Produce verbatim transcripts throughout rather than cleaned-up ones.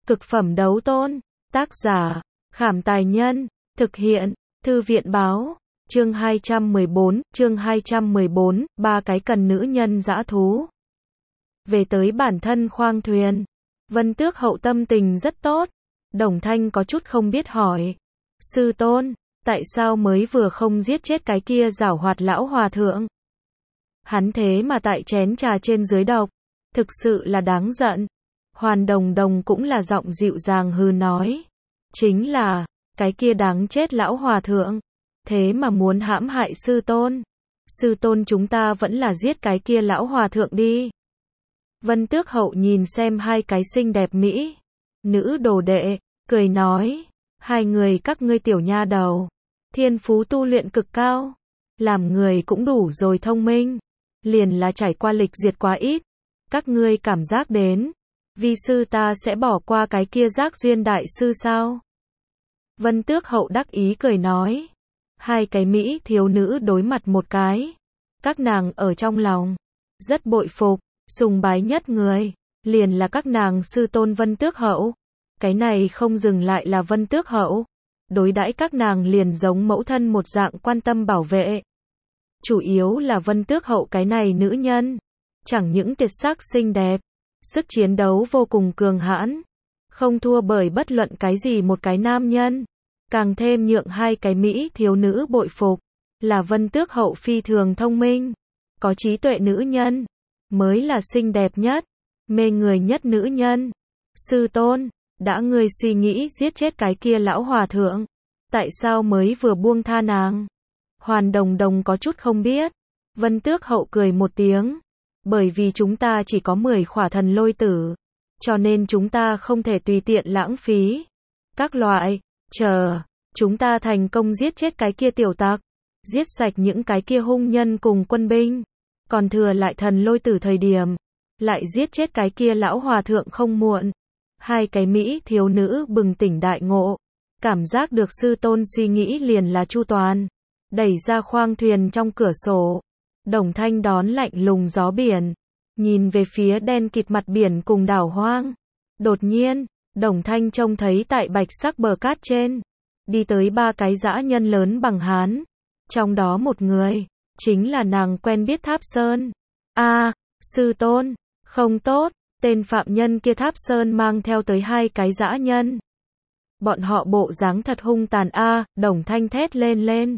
Cực phẩm đấu tôn. Tác giả, Khảm Tài Nhân. Thực hiện, Thư viện Báo. Chương hai trăm mười bốn, chương hai trăm mười bốn, ba cái cần nữ nhân dã thú. Về tới bản thân khoang thuyền, Vân Tước Hậu tâm tình rất tốt. Đồng Thanh có chút không biết hỏi. Sư tôn, tại sao mới vừa không giết chết cái kia giảo hoạt lão hòa thượng? Hắn thế mà tại chén trà trên dưới độc. Thực sự là đáng giận. Hoàn Đồng Đồng cũng là giọng dịu dàng hừ nói. Chính là, cái kia đáng chết lão hòa thượng. Thế mà muốn hãm hại sư tôn. Sư tôn chúng ta vẫn là giết cái kia lão hòa thượng đi. Vân Tước Hậu nhìn xem hai cái xinh đẹp mỹ nữ đồ đệ, cười nói. Hai người các ngươi tiểu nha đầu. Thiên phú tu luyện cực cao. Làm người cũng đủ rồi thông minh. Liền là trải qua lịch duyệt quá ít. Các ngươi cảm giác đến. Vi sư ta sẽ bỏ qua cái kia giác duyên đại sư sao? Vân Tước Hậu đắc ý cười nói. Hai cái mỹ thiếu nữ đối mặt một cái. Các nàng ở trong lòng. Rất bội phục, sùng bái nhất người. Liền là các nàng sư tôn Vân Tước Hậu. Cái này không dừng lại là Vân Tước Hậu. Đối đãi các nàng liền giống mẫu thân một dạng quan tâm bảo vệ. Chủ yếu là Vân Tước Hậu cái này nữ nhân. Chẳng những tuyệt sắc xinh đẹp. Sức chiến đấu vô cùng cường hãn. Không thua bởi bất luận cái gì một cái nam nhân. Càng thêm nhượng hai cái mỹ thiếu nữ bội phục. Là Vân Tước Hậu phi thường thông minh. Có trí tuệ nữ nhân. Mới là xinh đẹp nhất. Mê người nhất nữ nhân. Sư tôn, đã ngươi suy nghĩ giết chết cái kia lão hòa thượng. Tại sao mới vừa buông tha nàng? Hoàn Đồng Đồng có chút không biết. Vân Tước Hậu cười một tiếng. Bởi vì chúng ta chỉ có mười khỏa thần lôi tử. Cho nên chúng ta không thể tùy tiện lãng phí. Các loại, chờ, chúng ta thành công giết chết cái kia tiểu tặc. Giết sạch những cái kia hung nhân cùng quân binh. Còn thừa lại thần lôi tử thời điểm. Lại giết chết cái kia lão hòa thượng không muộn. Hai cái mỹ thiếu nữ bừng tỉnh đại ngộ. Cảm giác được sư tôn suy nghĩ liền là chu toàn. Đẩy ra khoang thuyền trong cửa sổ. Đồng Thanh đón lạnh lùng gió biển. Nhìn về phía đen kịt mặt biển cùng đảo hoang. Đột nhiên, Đồng Thanh trông thấy tại bạch sắc bờ cát trên. Đi tới ba cái dã nhân lớn bằng hán. Trong đó một người, chính là nàng quen biết Tháp Sơn. A, à, sư tôn, không tốt, tên phạm nhân kia Tháp Sơn mang theo tới hai cái dã nhân. Bọn họ bộ dáng thật hung tàn a, à, Đồng Thanh thét lên lên.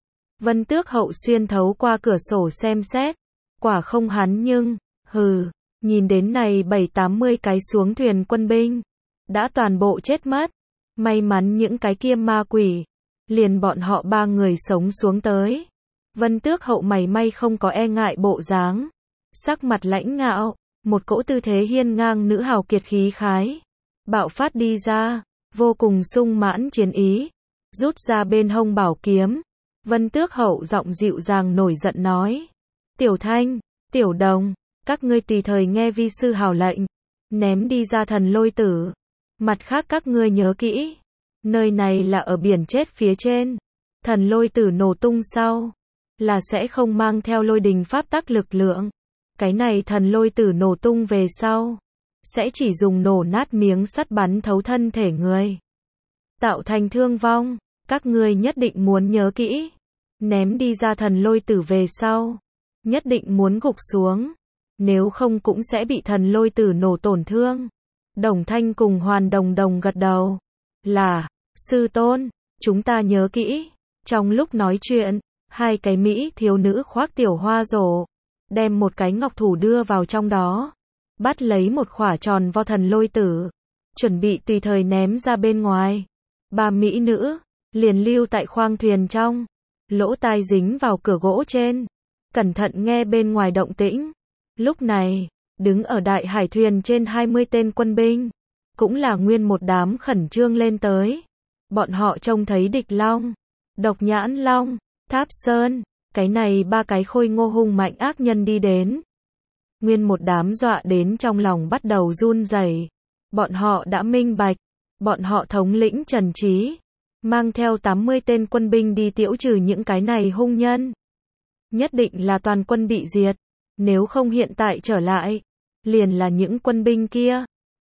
Vân Tước Hậu xuyên thấu qua cửa sổ xem xét. Quả không hắn nhưng, hừ, nhìn đến này bảy tám mươi cái xuống thuyền quân binh. Đã toàn bộ chết mất. May mắn những cái kia ma quỷ. Liền bọn họ ba người sống xuống tới. Vân Tước Hậu mày may không có e ngại bộ dáng. Sắc mặt lãnh ngạo. Một cỗ tư thế hiên ngang nữ hào kiệt khí khái. Bạo phát đi ra. Vô cùng sung mãn chiến ý. Rút ra bên hông bảo kiếm. Vân Tước Hậu giọng dịu dàng nổi giận nói. Tiểu Thanh, Tiểu Đồng, các ngươi tùy thời nghe vi sư hào lệnh. Ném đi ra thần lôi tử. Mặt khác các ngươi nhớ kỹ. Nơi này là ở biển chết phía trên. Thần lôi tử nổ tung sau. Là sẽ không mang theo lôi đình pháp tắc lực lượng. Cái này thần lôi tử nổ tung về sau. Sẽ chỉ dùng nổ nát miếng sắt bắn thấu thân thể người. Tạo thành thương vong. Các ngươi nhất định muốn nhớ kỹ. Ném đi ra thần lôi tử về sau. Nhất định muốn gục xuống. Nếu không cũng sẽ bị thần lôi tử nổ tổn thương. Đồng Thanh cùng Hoàn Đồng Đồng gật đầu. Là, sư tôn, chúng ta nhớ kỹ. Trong lúc nói chuyện, hai cái mỹ thiếu nữ khoác tiểu hoa rổ. Đem một cái ngọc thủ đưa vào trong đó. Bắt lấy một khỏa tròn vo thần lôi tử. Chuẩn bị tùy thời ném ra bên ngoài. Ba mỹ nữ. Liền lưu tại khoang thuyền trong. Lỗ tai dính vào cửa gỗ trên. Cẩn thận nghe bên ngoài động tĩnh. Lúc này, đứng ở đại hải thuyền trên hai mươi tên quân binh. Cũng là nguyên một đám khẩn trương lên tới. Bọn họ trông thấy Địch Long, Độc Nhãn Long, Tháp Sơn. Cái này ba cái khôi ngô hung mạnh ác nhân đi đến. Nguyên một đám dọa đến trong lòng bắt đầu run rẩy. Bọn họ đã minh bạch. Bọn họ thống lĩnh Trần Trí. Mang theo tám mươi tên quân binh đi tiễu trừ những cái này hung nhân. Nhất định là toàn quân bị diệt. Nếu không hiện tại trở lại. Liền là những quân binh kia.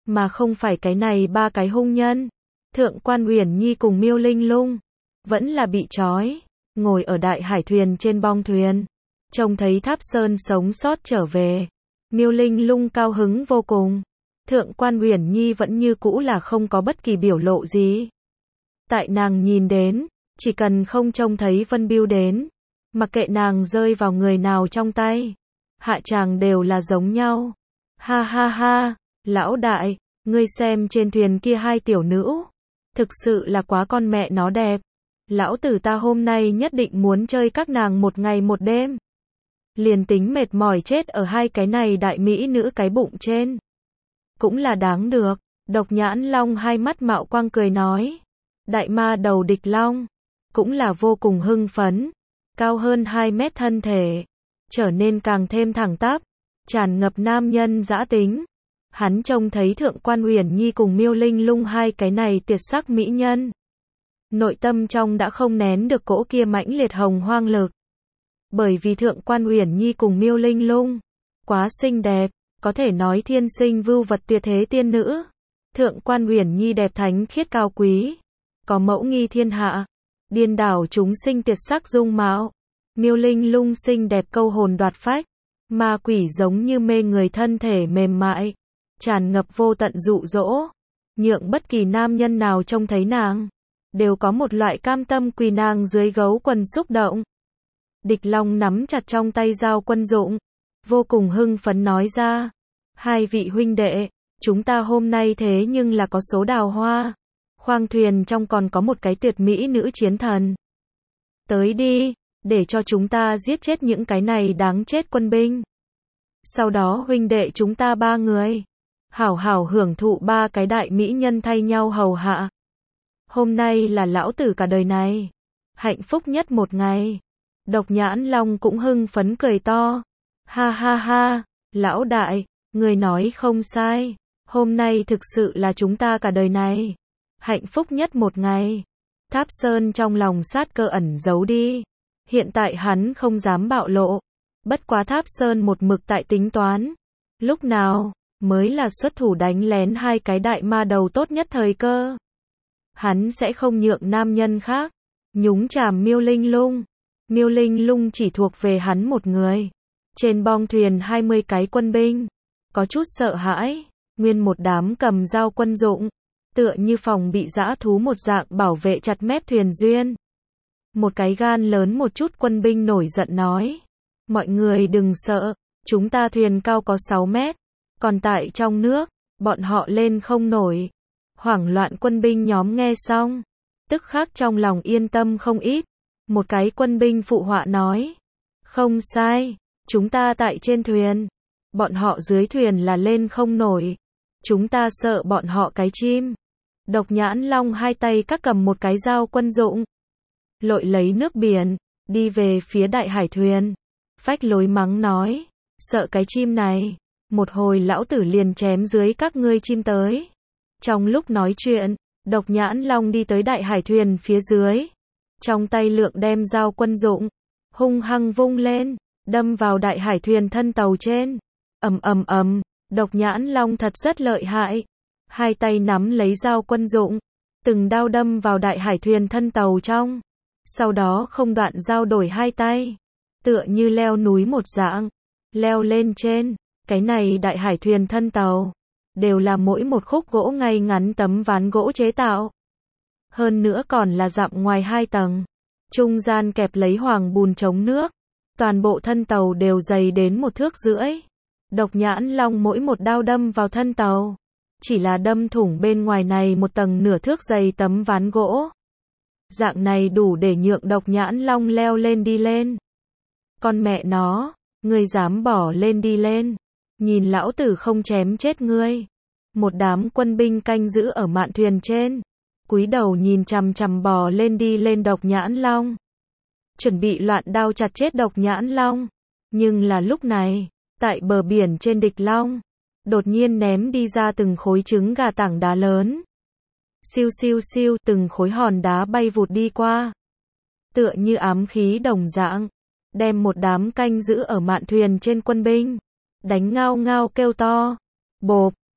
mà không phải cái này ba cái hung nhân. Thượng quan Uyển Nhi cùng Miêu Linh Lung, vẫn là bị trói, ngồi ở đại hải thuyền trên bong thuyền, trông thấy Tháp Sơn sống sót trở về. Miêu Linh Lung cao hứng vô cùng. Thượng quan Uyển Nhi vẫn như cũ là không có bất kỳ biểu lộ gì. Tại nàng nhìn đến, chỉ cần không trông thấy Vân Bưu đến, mặc kệ nàng rơi vào người nào trong tay, hạ tràng đều là giống nhau. Ha ha ha, lão đại, ngươi xem trên thuyền kia hai tiểu nữ, thực sự là quá con mẹ nó đẹp. Lão tử ta hôm nay nhất định muốn chơi các nàng một ngày một đêm. Liền tính mệt mỏi chết ở hai cái này đại mỹ nữ cái bụng trên, cũng là đáng được. Độc Nhãn Long hai mắt mạo quang cười nói. Đại ma đầu Địch Long cũng là vô cùng hưng phấn, cao hơn hai mét thân thể, trở nên càng thêm thẳng tắp, tràn ngập nam nhân dã tính. Hắn trông thấy Thượng quan Uyển Nhi cùng Miêu Linh Lung hai cái này tuyệt sắc mỹ nhân, nội tâm trong đã không nén được cỗ kia mãnh liệt hồng hoang lực. Bởi vì Thượng quan Uyển Nhi cùng Miêu Linh Lung quá xinh đẹp, có thể nói thiên sinh vưu vật tuyệt thế tiên nữ. Thượng quan Uyển Nhi đẹp thánh khiết cao quý, có mẫu nghi thiên hạ, điên đảo chúng sinh tuyệt sắc dung mạo. Miêu Linh Lung xinh đẹp câu hồn đoạt phách, ma quỷ giống như mê người thân thể mềm mại, tràn ngập vô tận dụ dỗ, nhượng bất kỳ nam nhân nào trông thấy nàng, đều có một loại cam tâm quỳ nàng dưới gấu quần xúc động. Địch Long nắm chặt trong tay dao quân dụng, vô cùng hưng phấn nói ra. Hai vị huynh đệ, chúng ta hôm nay thế nhưng là có số đào hoa. Khoang thuyền trong còn có một cái tuyệt mỹ nữ chiến thần. Tới đi, để cho chúng ta giết chết những cái này đáng chết quân binh. Sau đó huynh đệ chúng ta ba người, hảo hảo hưởng thụ ba cái đại mỹ nhân thay nhau hầu hạ. Hôm nay là lão tử cả đời này hạnh phúc nhất một ngày. Độc Nhãn Long cũng hưng phấn cười to. Ha ha ha, lão đại, người nói không sai. Hôm nay thực sự là chúng ta cả đời này hạnh phúc nhất một ngày. Tháp Sơn trong lòng sát cơ ẩn giấu đi. Hiện tại hắn không dám bạo lộ. Bất quá Tháp Sơn một mực tại tính toán, lúc nào mới là xuất thủ đánh lén hai cái đại ma đầu tốt nhất thời cơ. Hắn sẽ không nhượng nam nhân khác nhúng chàm Miêu Linh Lung. Miêu Linh Lung chỉ thuộc về hắn một người. Trên bong thuyền hai mươi cái quân binh, có chút sợ hãi, nguyên một đám cầm dao quân dụng, tựa như phòng bị dã thú một dạng bảo vệ chặt mép thuyền duyên. Một cái gan lớn một chút quân binh nổi giận nói. Mọi người đừng sợ, chúng ta thuyền cao có sáu mét, còn tại trong nước, bọn họ lên không nổi. Hoảng loạn quân binh nhóm nghe xong, tức khắc trong lòng yên tâm không ít. Một cái quân binh phụ họa nói. Không sai, chúng ta tại trên thuyền, bọn họ dưới thuyền là lên không nổi. Chúng ta sợ bọn họ cái chim. Độc Nhãn Long hai tay các cầm một cái dao quân dụng, lội lấy nước biển, đi về phía đại hải thuyền. Phách Lối mắng nói. Sợ cái chim này, một hồi lão tử liền chém dưới các ngươi chim tới. Trong lúc nói chuyện, Độc Nhãn Long đi tới đại hải thuyền phía dưới, trong tay lượng đem dao quân dụng, hung hăng vung lên, đâm vào đại hải thuyền thân tàu trên. Ầm ầm ầm, Độc Nhãn Long thật rất lợi hại. Hai tay nắm lấy dao quân dụng, từng đao đâm vào đại hải thuyền thân tàu trong. Sau đó không đoạn dao đổi hai tay, tựa như leo núi một dạng, leo lên trên. Cái này đại hải thuyền thân tàu, đều là mỗi một khúc gỗ ngay ngắn tấm ván gỗ chế tạo. Hơn nữa còn là dặm ngoài hai tầng, trung gian kẹp lấy hoàng bùn chống nước. Toàn bộ thân tàu đều dày đến một thước rưỡi. Độc Nhãn Long mỗi một đao đâm vào thân tàu, chỉ là đâm thủng bên ngoài này một tầng nửa thước dày tấm ván gỗ. Dạng này đủ để nhượng Độc Nhãn Long leo lên đi lên. Con mẹ nó, ngươi dám bỏ lên đi lên, nhìn lão tử không chém chết ngươi. Một đám quân binh canh giữ ở mạn thuyền trên, cúi đầu nhìn chằm chằm bò lên đi lên Độc Nhãn Long, chuẩn bị loạn đao chặt chết Độc Nhãn Long. Nhưng là lúc này, tại bờ biển trên Địch Long, đột nhiên ném đi ra từng khối trứng gà tảng đá lớn. Siêu siêu siêu, từng khối hòn đá bay vụt đi qua, tựa như ám khí đồng dạng, đem một đám canh giữ ở mạn thuyền trên quân binh đánh ngao ngao kêu to. Bộp,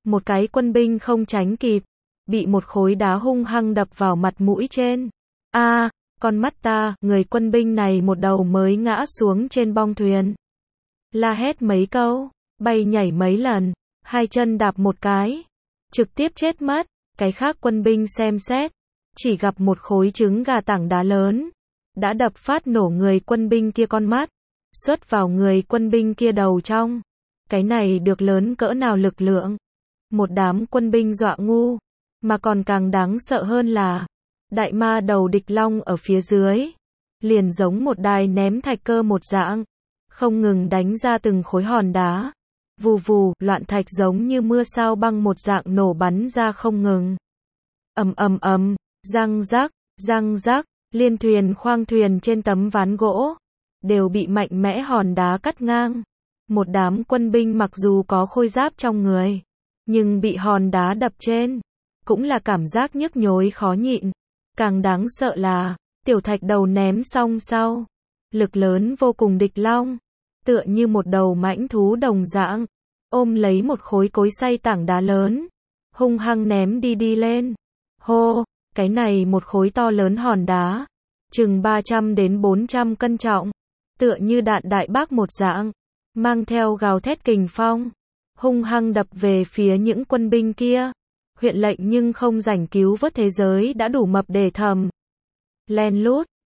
Một cái quân binh không tránh kịp, bị một khối đá hung hăng đập vào mặt mũi trên. A, con mắt ta, người quân binh này một đầu mới ngã xuống trên bong thuyền. La hét mấy câu, bay nhảy mấy lần, hai chân đạp một cái, trực tiếp chết mất. Cái khác quân binh xem xét, chỉ gặp một khối trứng gà tảng đá lớn, đã đập phát nổ người quân binh kia con mắt, xuất vào người quân binh kia đầu trong. Cái này được lớn cỡ nào lực lượng. Một đám quân binh dọa ngu, mà còn càng đáng sợ hơn là, đại ma đầu địch long ở phía dưới, liền giống một đài ném thạch cơ một dạng, không ngừng đánh ra từng khối hòn đá. Vù vù, loạn thạch giống như mưa sao băng một dạng nổ bắn ra không ngừng. Ầm ầm ầm, răng rắc, răng rắc, liên thuyền khoang thuyền trên tấm ván gỗ, đều bị mạnh mẽ hòn đá cắt ngang. Một đám quân binh mặc dù có khôi giáp trong người, nhưng bị hòn đá đập trên, cũng là cảm giác nhức nhối khó nhịn. Càng đáng sợ là, tiểu thạch đầu ném xong sau, lực lớn vô cùng địch long, tựa như một đầu mãnh thú đồng dạng, ôm lấy một khối cối xay tảng đá lớn, hung hăng ném đi đi lên. Hô, cái này một khối to lớn hòn đá, chừng ba trăm đến bốn trăm cân trọng, tựa như đạn đại bác một dạng, mang theo gào thét kình phong, hung hăng đập về phía những quân binh kia. Huyện lệnh nhưng không rảnh cứu vớt thế giới đã đủ mập để thầm len lút,